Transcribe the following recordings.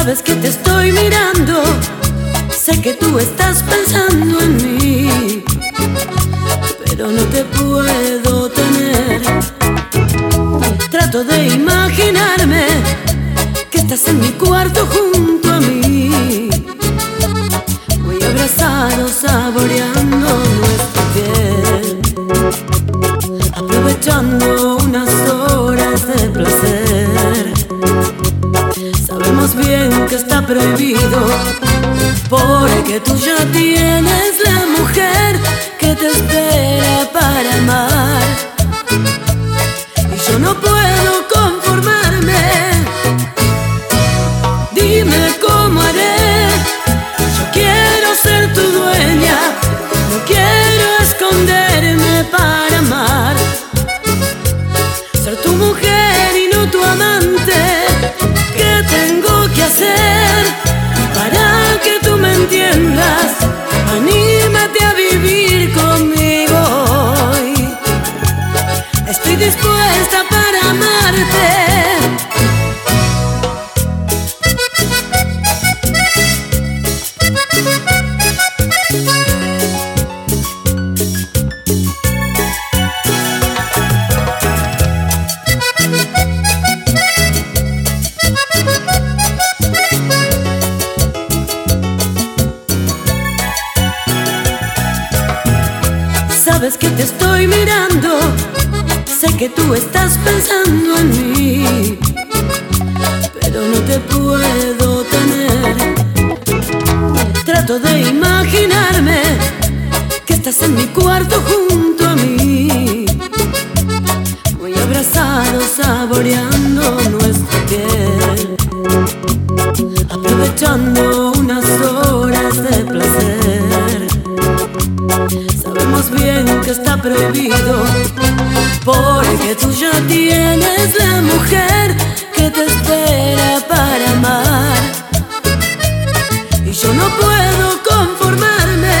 Sabes que te estoy mirando, sé que tú estás pensando en mí, pero no te puedo tener. Trato de imaginarme que estás en mi cuarto junto a mí, muy abrazados saboreando nuestra piel, aprovechando unas horas de placer. Sabemos bien que está prohibido, porque tú ya tienes la mujer que te espera para amar, y yo no puedo conformarme. Dime cómo haré, yo quiero ser tu dueña, no quiero esconderme para amar, ser tu mujer y no tu amante. ¿Qué tengo que hacer para que tú me entiendas? Anímate a vivir conmigo hoy. Estoy dispuesta para amarte. Sabes que te estoy mirando, sé que tú estás pensando en mí, pero no te puedo tener. Trato de imaginarme que estás en mi cuarto junto a mí, muy abrazados saboreando nuestra piel, aprovechando unas horas de placer. Sabemos bien que está prohibido, porque tú ya tienes la mujer que te espera para amar, y yo no puedo conformarme.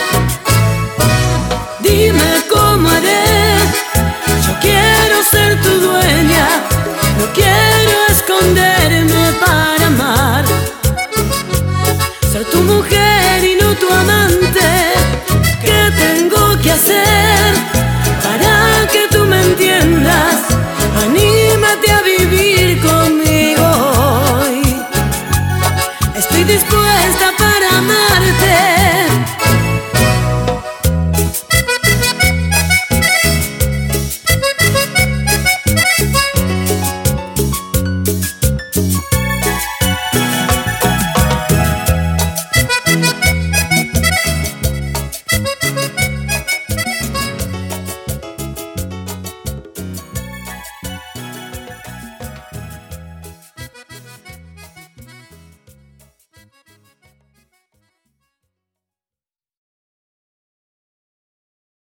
Dime cómo haré, yo quiero ser tu dueña, no quiero esconderme para amar, ser tu mujer y no tu amante. ¿Qué tengo que hacer para que tú me entiendas? Anímate a vivir conmigo hoy. Estoy dispuesta para amarte.